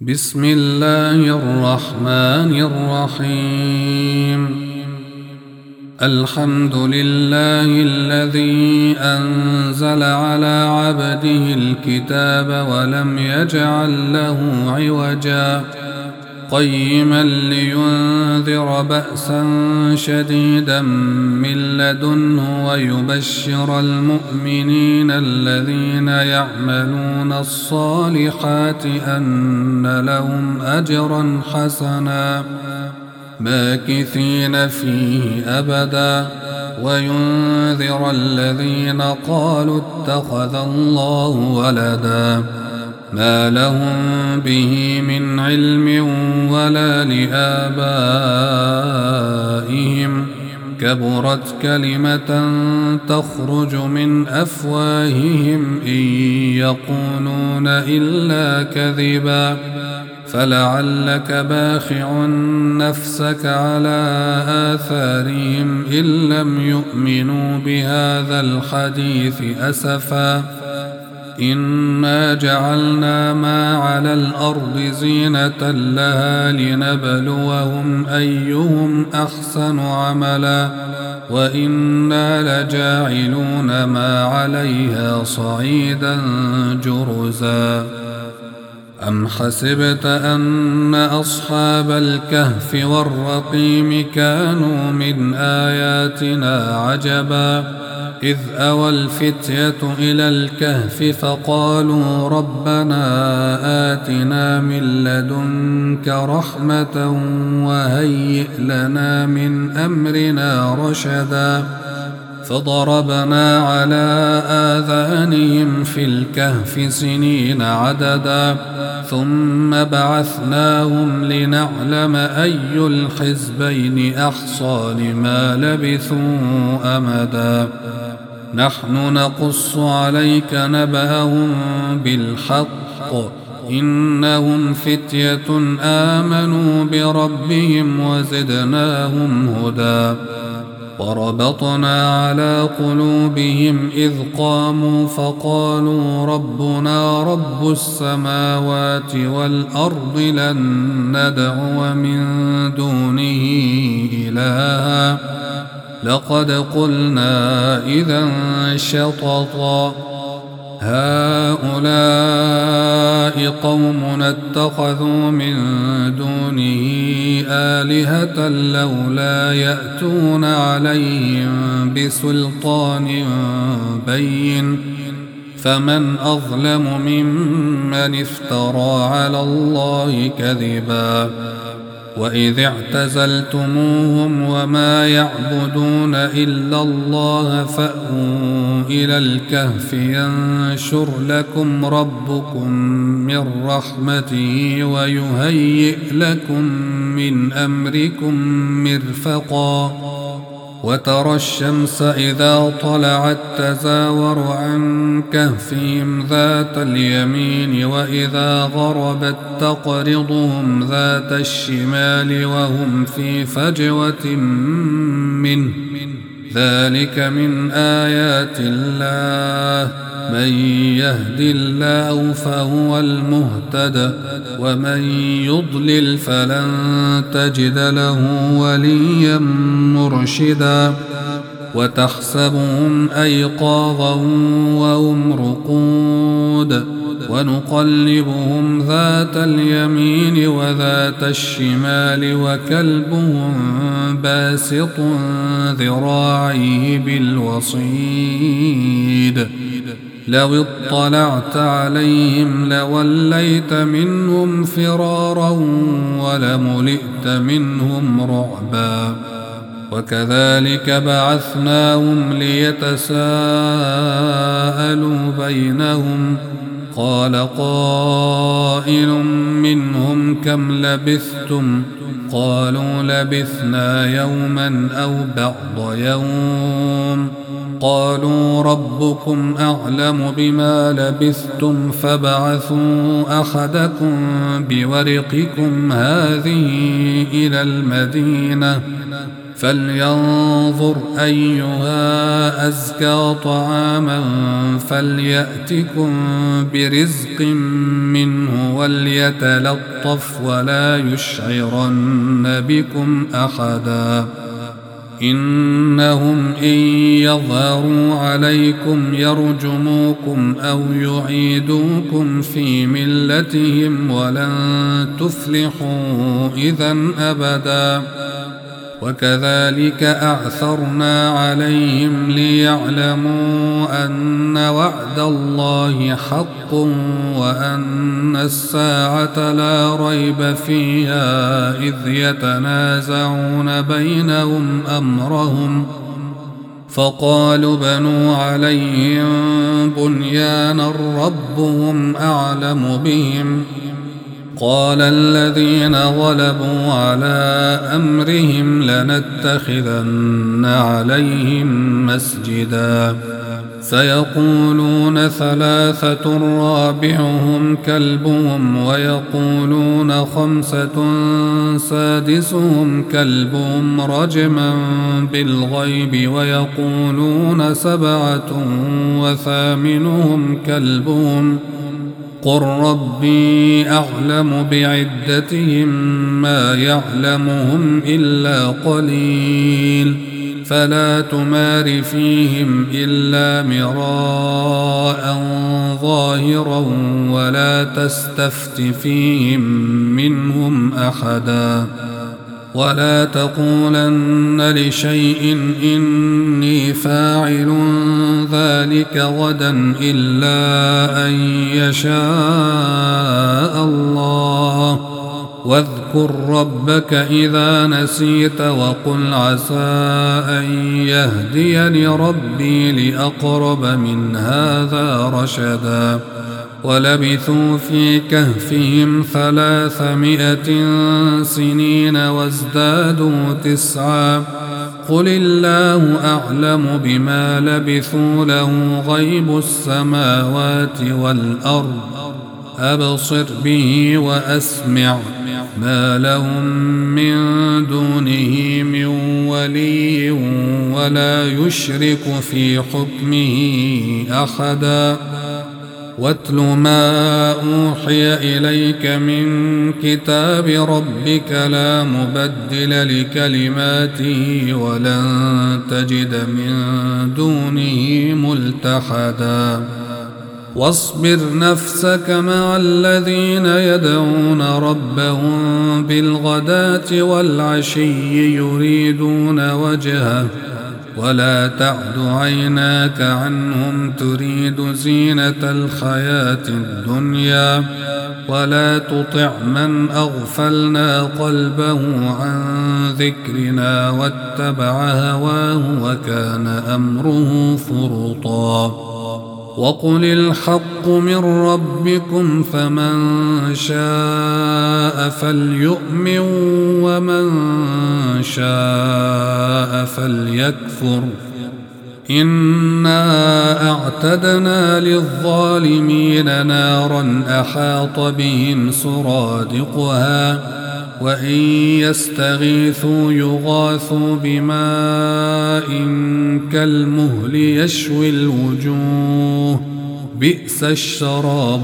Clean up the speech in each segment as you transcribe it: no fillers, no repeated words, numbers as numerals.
بسم الله الرحمن الرحيم. الحمد لله الذي أنزل على عبده الكتاب ولم يجعل له عوجا قيما لينذر بأسا شديدا من لدنه ويبشر المؤمنين الذين يعملون الصالحات أن لهم أجرا حسنا ماكثين فيه أبدا وينذر الذين قالوا اتخذ الله ولدا ما لهم به من علم ولا لآبائهم كبرت كلمة تخرج من أفواههم إن يقولون إلا كذبا فلعلك باخع نفسك على آثارهم إن لم يؤمنوا بهذا الحديث أسفا إنا جعلنا ما على الأرض زينة لها لنبلوهم أيهم أحسن عملا وإنا لجاعلون ما عليها صعيدا جرزا أم حسبت أن أصحاب الكهف والرقيم كانوا من آياتنا عجبا إذ أوى الفتية إلى الكهف فقالوا ربنا آتنا من لدنك رحمة وهيئ لنا من أمرنا رشدا فضربنا على آذانهم في الكهف سنين عددا ثم بعثناهم لنعلم أي الحزبين أحصى لما لبثوا أمدا نحن نقص عليك نبأهم بالحق إنهم فتية آمنوا بربهم وزدناهم هدى وربطنا على قلوبهم إذ قاموا فقالوا ربنا رب السماوات والأرض لن ندعو من دونه إلها لقد قلنا إذا شططا هؤلاء قومنا اتخذوا من دونه آلهة لولا يأتون عليهم بسلطان بين فمن أظلم ممن افترى على الله كذبا وإذ اعتزلتموهم وما يعبدون إلا الله فأووا إلى الكهف ينشر لكم ربكم من رحمته ويهيئ لكم من أمركم مرفقا وترى الشمس إذا طلعت تزاور عن كهفهم ذات اليمين وإذا غربت تقرضهم ذات الشمال وهم في فجوة منه ذلك من آيات الله من يهد الله فهو المهتد ومن يضلل فلن تجد له وليا مرشدا وتحسبهم أيقاظا وهم رقود ونقلبهم ذات اليمين وذات الشمال وكلبهم باسط ذراعيه بالوصيد لو اطلعت عليهم لوليت منهم فرارا ولملئت منهم رعبا وكذلك بعثناهم ليتساءلوا بينهم قال قائل منهم كم لبثتم قالوا لبثنا يوما أو بعض يوم قالوا ربكم أعلم بما لبثتم فابعثوا أحدكم بورقكم هذه إلى المدينة فلينظر أيها أزكى طعاما فليأتكم برزق منه وليتلطف ولا يشعرن بكم أحدا إنهم إن يظهروا عليكم يرجموكم أو يعيدوكم في ملتهم ولن تفلحوا إذا أبدا وكذلك أعثرنا عليهم ليعلموا أن وعد الله حق وأن الساعة لا ريب فيها إذ يتنازعون بينهم أمرهم فقالوا بنوا عليهم بنيانا ربهم أعلم بهم قال الذين غلبوا على أمرهم لنتخذن عليهم مسجدا سيقولون ثلاثة رابعهم كلبهم ويقولون خمسة سادسهم كلبهم رجما بالغيب ويقولون سبعة وثامنهم كلبهم قل ربي أعلم بعدتهم ما يعلمهم إلا قليل فلا تمار فيهم إلا مراء ظاهرا ولا تستفت فيهم منهم أحدا ولا تقولن لشيء إني فاعل ذلك غدا إلا أن يشاء الله واذكر ربك إذا نسيت وقل عسى أن يهديني ربي لأقرب من هذا رشدا ولبثوا في كهفهم 300 سنين وازدادوا 9 قل الله أعلم بما لبثوا له غيب السماوات والأرض أبصر به وأسمع ما لهم من دونه من ولي ولا يشرك في حكمه أحدا واتل ما أوحي إليك من كتاب ربك لا مبدل لكلماته ولن تجد من دونه ملتحدا واصبر نفسك مع الذين يدعون ربهم بالغداة والعشي يريدون وجهه ولا تعد عيناك عنهم تريد زينة الحياة الدنيا ولا تطع من أغفلنا قلبه عن ذكرنا واتبع هواه وكان أمره فرطا وقل الحق من ربكم فمن شاء فليؤمن ومن شاء فليكفر إنا أعتدنا للظالمين نارا أحاط بهم سرادقها وإن يستغيثوا يغاثوا بماء كالمهل يشوي الوجوه بئس الشراب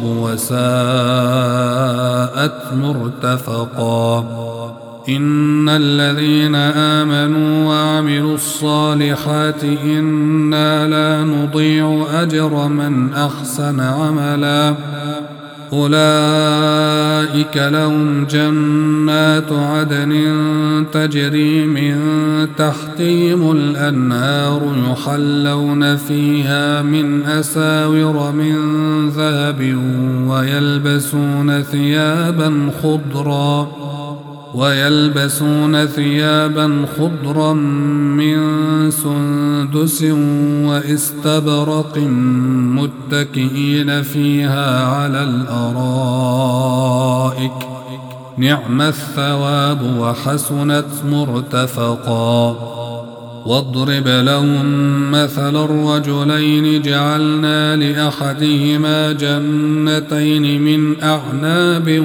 وساءت مرتفقا إن الذين آمنوا وعملوا الصالحات إنا لا نضيع أجر من أحسن عملا أولئك لهم جنات عدن تجري من تحتهم الأنهار يحلون فيها من أساور من ذهب ويلبسون ثيابا خضرا من سندس واستبرق متكئين فيها على الأرائك نعم الثواب وحسنت مرتفقا واضرب لهم مثل الرجلين جعلنا لأحدهما جنتين من أعناب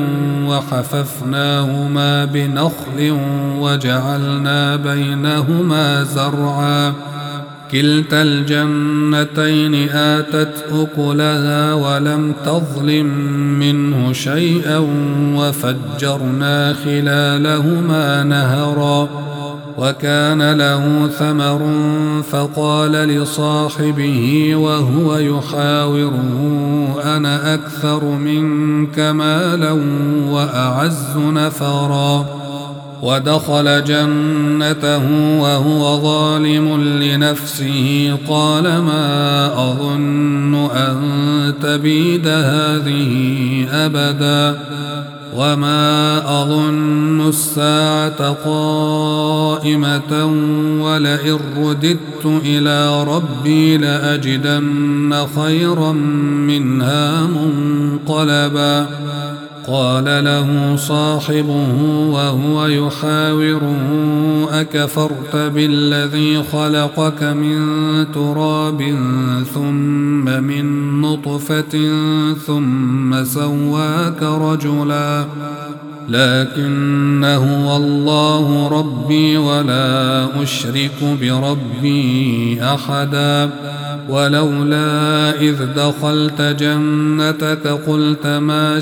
وحففناهما بنخل وجعلنا بينهما زرعا كلتا الجنتين آتت أكلها ولم تظلم منه شيئا وفجرنا خلالهما نهرا وكان له ثمر فقال لصاحبه وهو يحاوره أنا أكثر منك مالا وأعز نفرا ودخل جنته وهو ظالم لنفسه قال ما أظن أن تبيد هذه أبدا وما أظن الساعة قائمة ولئن رددت إلى ربي لأجدن خيرا منها منقلبا قال له صاحبه وهو يحاوره أكفرت بالذي خلقك من تراب ثم من نطفة ثم سواك رجلا لكن هو الله ربي ولا أشرك بربي أحدا ولولا إذ دخلت جنتك قلت ما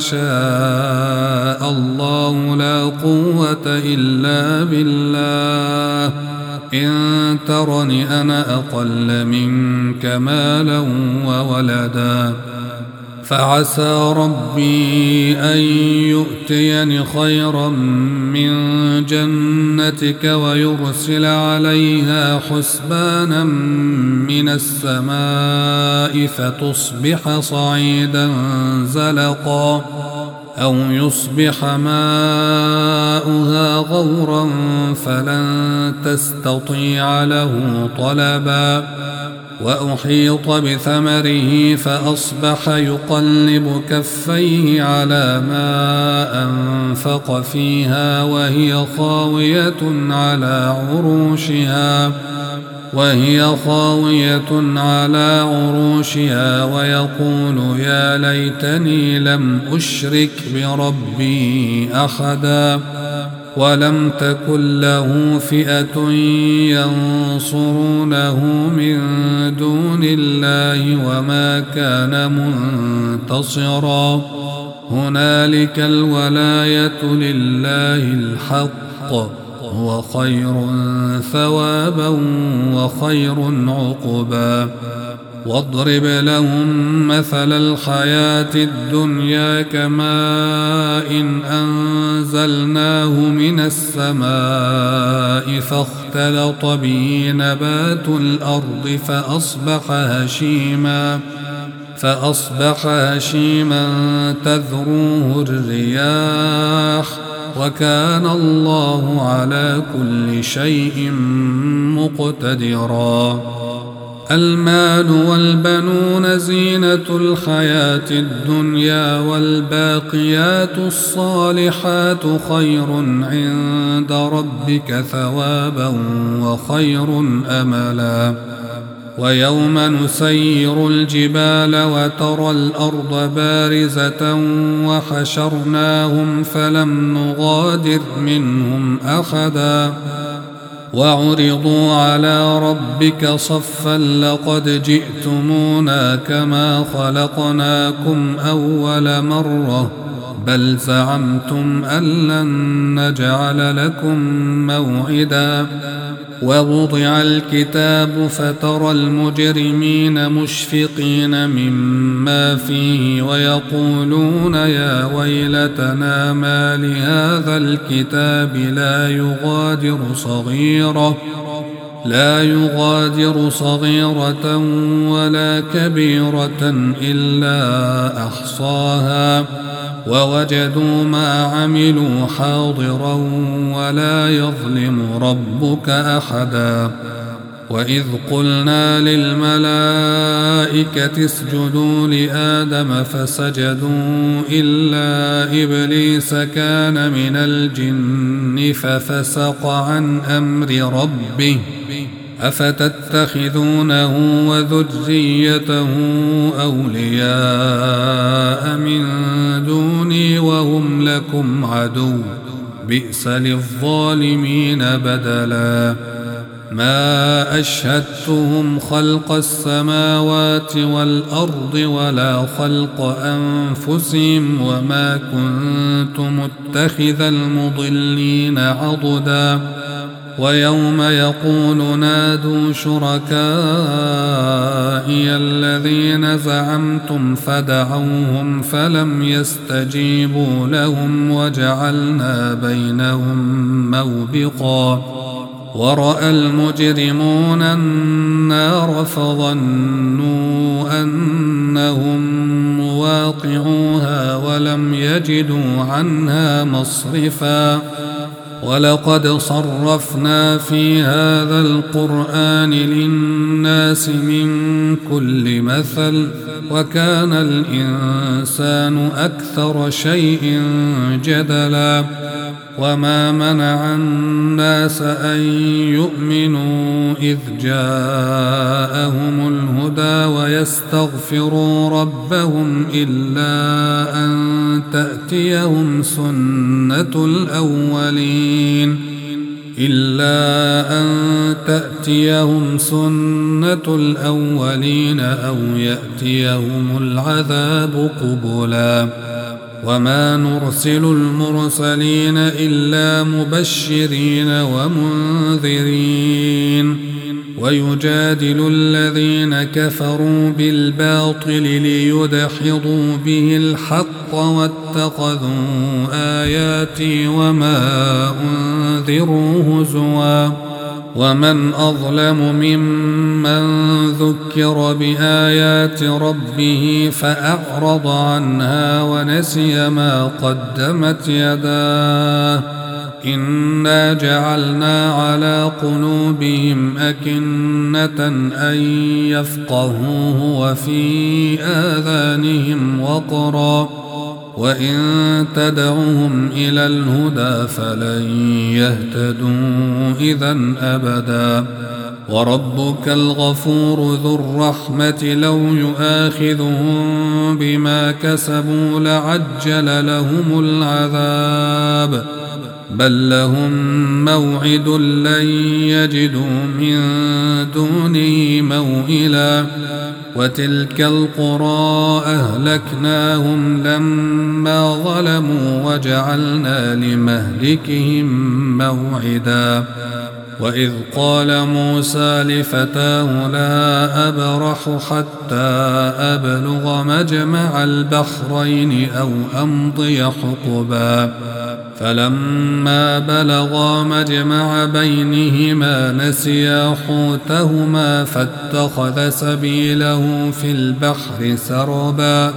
شاء الله لا قوة إلا بالله إن ترني أنا أقل منك مالا وولدا فعسى ربي أن يؤتيني خيرا من جنتك ويرسل عليها حسبانا من السماء فتصبح صعيدا زلقا أو يصبح ماؤها غورا فلن تستطيع له طلبا وأحيط بثمره فأصبح يقلب كفيه على ما أنفق فيها وهي خاوية على عروشها ويقول يا ليتني لم أشرك بربي أحدا ولم تكن له فئة ينصرونه من دون الله وما كان منتصرا هنالك الولاية لله الحق هو خير ثوابا وخير عقبا واضرب لهم مثل الحياة الدنيا كماء أنزلناه من السماء فاختلط به نبات الأرض فأصبح هشيما تذروه الرياح وكان الله على كل شيء مقتدرا المال والبنون زينة الحياة الدنيا والباقيات الصالحات خير عند ربك ثوابا وخير أملا ويوم نسير الجبال وترى الأرض بارزة وحشرناهم فلم نغادر منهم أحدا وعرضوا على ربك صفا لقد جئتمونا كما خلقناكم أول مرة بل زعمتم أن لن نجعل لكم موعدا ووضع الكتاب فترى المجرمين مشفقين مما فيه ويقولون يا ويلتنا ما لهذا الكتاب لا يغادر صغيرة ولا كبيرة إلا أحصاها ووجدوا ما عملوا حاضرا ولا يظلم ربك أحدا وإذ قلنا للملائكة اسجدوا لآدم فسجدوا إلا إبليس كان من الجن ففسق عن أمر ربه أفتتخذونه وذريته أولياء من دوني وهم لكم عدو بئس للظالمين بدلا ما أشهدتهم خلق السماوات والأرض ولا خلق أنفسهم وما كنت متخذ المضلين عضدا ويوم يقول نادوا شركائي الذين زعمتم فدعوهم فلم يستجيبوا لهم وجعلنا بينهم موبقا ورأى المجرمون النار فظنوا أنهم مواقعوها ولم يجدوا عنها مصرفا ولقد صرفنا في هذا القرآن للناس من كل مثل وكان الإنسان أكثر شيء جدلا وما منع الناس أن يؤمنوا إذ جاءهم الهدى ويستغفروا ربهم إلا أن تأتيهم سنة الأولين أو يأتيهم العذاب قبلا وما نرسل المرسلين إلا مبشرين ومنذرين ويجادل الذين كفروا بالباطل ليدحضوا به الحق واتخذوا آياتي وما أنذروا هزوا ومن أظلم ممن ذكر بآيات ربه فأعرض عنها ونسي ما قدمت يداه إنا جعلنا على قلوبهم أكنة أن يفقهوه وفي آذانهم وقرا وإن تدعوهم إلى الهدى فلن يهتدوا إذا أبدا وربك الغفور ذو الرحمة لو يؤاخذهم بما كسبوا لعجل لهم العذاب بل لهم موعد لن يجدوا من دونه موئلا وتلك القرى أهلكناهم لما ظلموا وجعلنا لمهلكهم موعدا وإذ قال موسى لفتاه لا أبرح حتى أبلغ مجمع البحرين أو أمضي حقبا فلما بلغا مجمع بينهما نسيا حوتهما فاتخذ سبيله في البحر سربا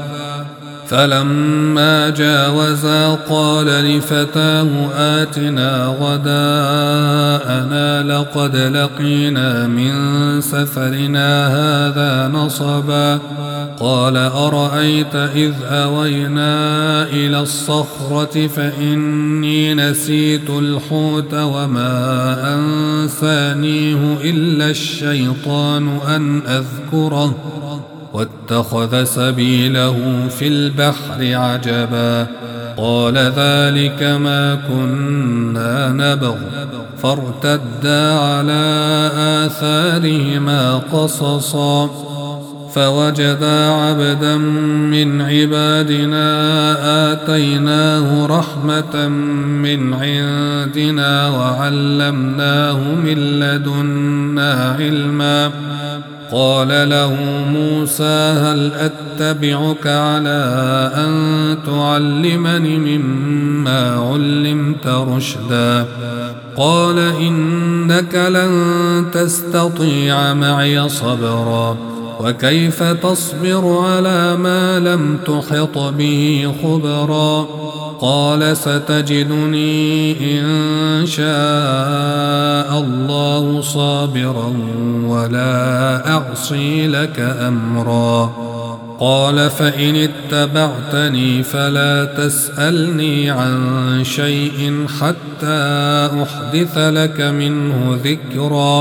فلما جاوزا قال لفتاه آتنا غداءنا لقد لقينا من سفرنا هذا نصبا قال أرأيت إذ أوينا إلى الصخرة فإني نسيت الحوت وما أنسانيه إلا الشيطان أن أذكره واتخذ سبيله في البحر عجبا قال ذلك ما كنا نبغ فارتدا على آثارهما قصصا فوجدا عبدا من عبادنا آتيناه رحمة من عندنا وعلمناه من لدنا علما قال له موسى هل أتبعك على أن تعلمني مما علمت رشدا قال إنك لن تستطيع معي صبرا وكيف تصبر على ما لم تحط به خبرا قال ستجدني إن شاء الله صابرا ولا أعصي لك أمرا قال فإن اتبعتني فلا تسألني عن شيء حتى أحدث لك منه ذكرا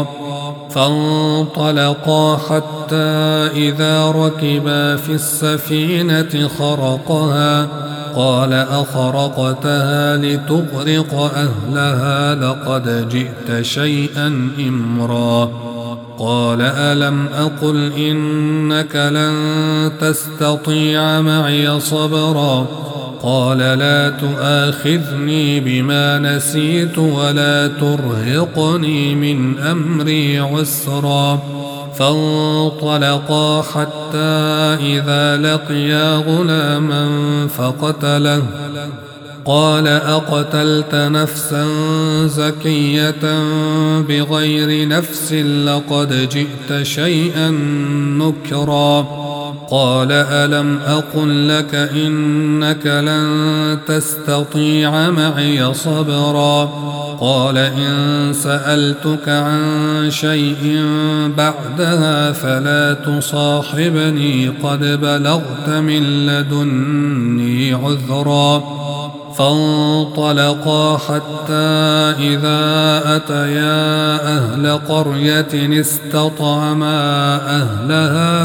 فانطلقا حتى إذا ركبا في السفينة خرقها قال أخرقتها لتغرق أهلها لقد جئت شيئا إمرا قال ألم أقل إنك لن تستطيع معي صبرا قال لا تؤاخذني بما نسيت ولا ترهقني من أمري عسرا فانطلقا حتى إذا لقيا غلاما فقتله قال أقتلت نفسا زكية بغير نفس لقد جئت شيئا نكرا قال ألم أقل لك إنك لن تستطيع معي صبرا قال إن سألتك عن شيء بعدها فلا تصاحبني قد بلغت من لدني عذرا فانطلقا حتى إذا أتيا أهل قرية استطعما أهلها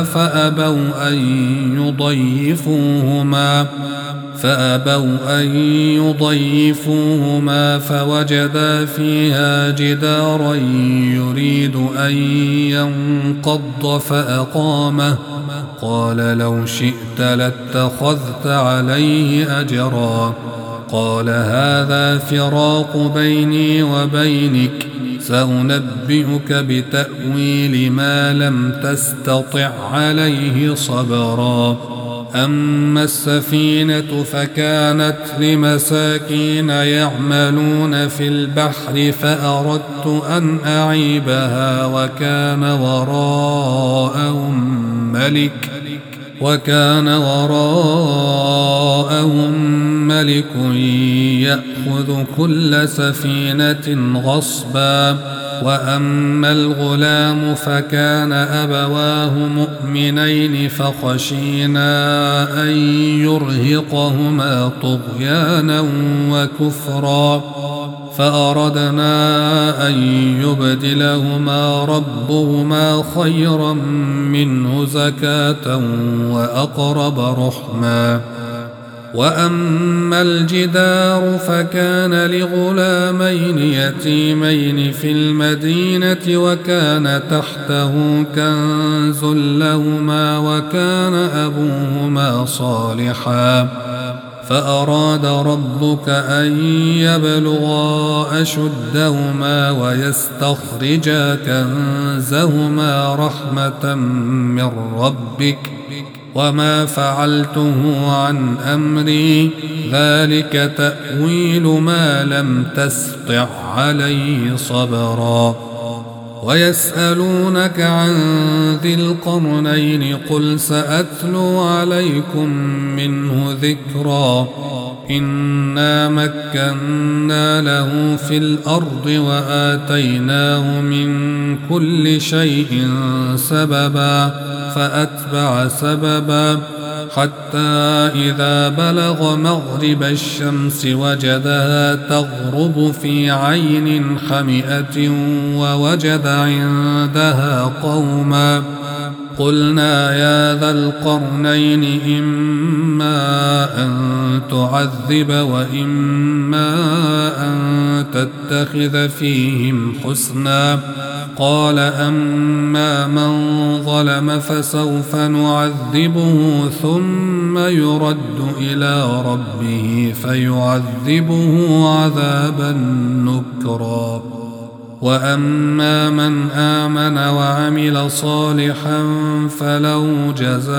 فأبوا أن يضيفوهما فوجدا فيها جدارا يريد أن ينقض فأقامه قال لو شئت لاتخذت عليه أجرا قال هذا فراق بيني وبينك سأنبئك بتأويل ما لم تستطع عليه صبرا أما السفينة فكانت لمساكين يعملون في البحر فأردت أن أعيبها وكان وراءهم ملك يأخذ كل سفينة غصبا وأما الغلام فكان أبواه مؤمنين فخشينا أن يرهقهما طغيانا وكفرا فأردنا أن يبدلهما ربهما خيرا منه زكاة وأقرب رحما وأما الجدار فكان لغلامين يتيمين في المدينة وكان تحته كنز لهما وكان أبوهما صالحا فأراد ربك أن يبلغا أشدهما ويستخرجا كنزهما رحمة من ربك وما فعلته عن أمري ذلك تأويل ما لم تستطع عليه صبرا ويسألونك عن ذي القرنين قل سأتلو عليكم منه ذكرا إنا مكنا له في الأرض وآتيناه من كل شيء سببا فأتبع سببا حتى إذا بلغ مغرب الشمس وجدها تغرب في عين حمئة ووجد عندها قوما قلنا يا ذا القرنين إما أن تعذب وإما أن تتخذ فيهم حسنا قال أما من ظلم فسوف نعذبه ثم يرد إلى ربه فيعذبه عذابا نكرا وأما من آمن وعمل صالحا فله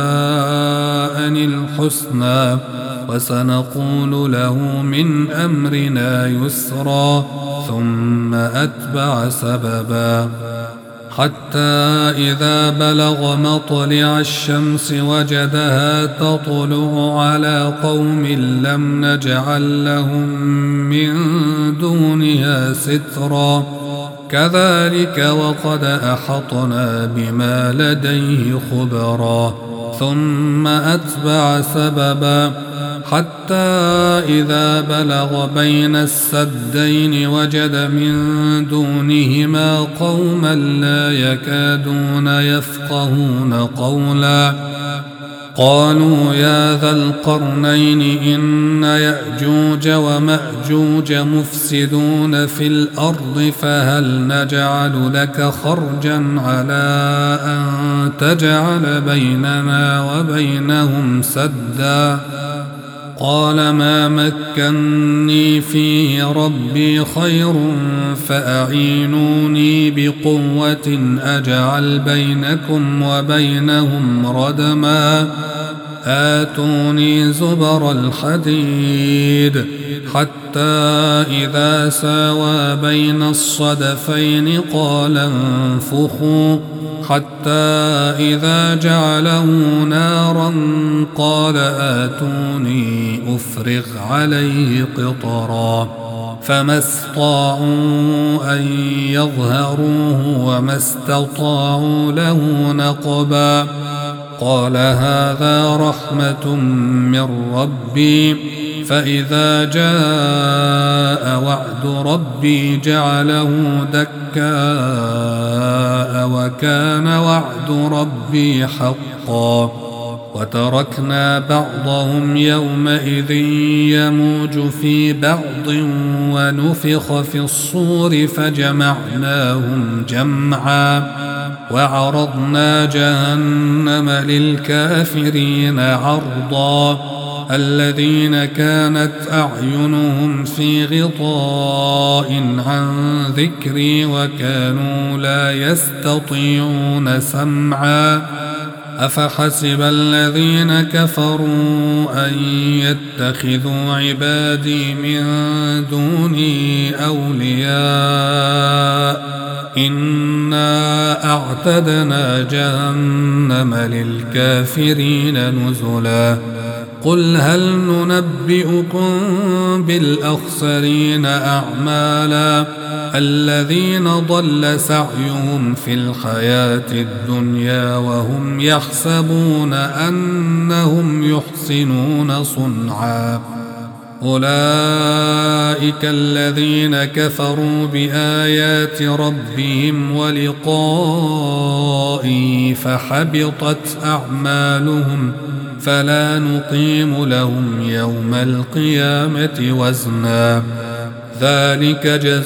جزاء الحسنى وسنقول له من أمرنا يسرا ثم أتبع سببا حتى إذا بلغ مطلع الشمس وجدها تطلع على قوم لم نجعل لهم من دونها سترا كذلك وقد أحطنا بما لديه خبرا ثم أتبع سببا حتى إذا بلغ بين السدين وجد من دونهما قوما لا يكادون يفقهون قولا قالوا يا ذا القرنين إن يأجوج ومأجوج مفسدون في الأرض فهل نجعل لك خرجا على أن تجعل بيننا وبينهم سدا قال ما مكني فيه ربي خير فأعينوني بقوة أجعل بينكم وبينهم ردما آتوني زبر الحديد حتى إذا ساوى بين الصدفين قال انفخوا حتى إذا جعله نارا قال آتوني أفرغ عليه قطرا فما استطاعوا أن يظهروه وما استطاعوا له نقبا قال هذا رحمة من ربي فإذا جاء وعد ربي جعله دكاء وكان وعد ربي حقا وتركنا بعضهم يومئذ يموج في بعض ونفخ في الصور فجمعناهم جمعا وعرضنا جهنم للكافرين عرضا الذين كانت أعينهم في غطاء عن ذكري وكانوا لا يستطيعون سمعا أفحسب الذين كفروا أن يتخذوا عبادي من دوني أولياء إنا أعتدنا جهنم للكافرين نزلا قل هل ننبئكم بالأخسرين أعمالا الذين ضل سعيهم في الحياة الدنيا وهم يحسبون أنهم يحسنون صنعا أولئك الذين كفروا بآيات ربهم ولقائه فحبطت أعمالهم فلا نقيم لهم يوم القيامة وزنا ذلك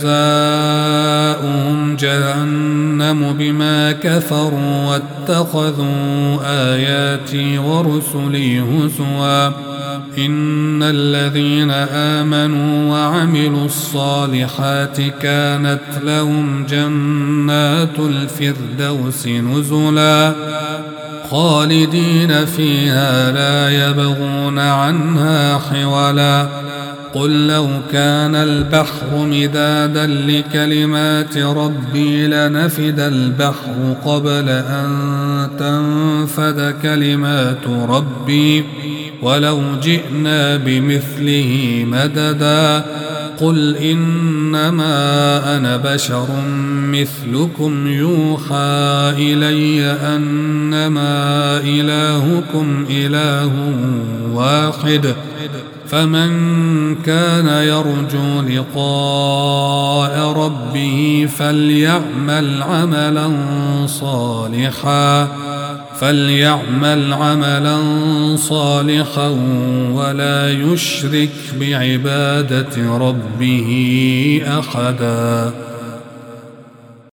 جزاؤهم جهنم بما كفروا واتخذوا آياتي ورسلي هزوا إن الذين آمنوا وعملوا الصالحات كانت لهم جنات الفردوس نزلا خالدين فيها لا يبغون عنها حولا قل لو كان البحر مدادا لكلمات ربي لنفد البحر قبل أن تنفد كلمات ربي ولو جئنا بمثله مددا قل إنما أنا بشر مثلكم يوحى إلي أنما إلهكم إله واحد فمن كان يرجو لقاء ربه فليعمل عملا صالحا ولا يشرك بعبادة ربه أحدا.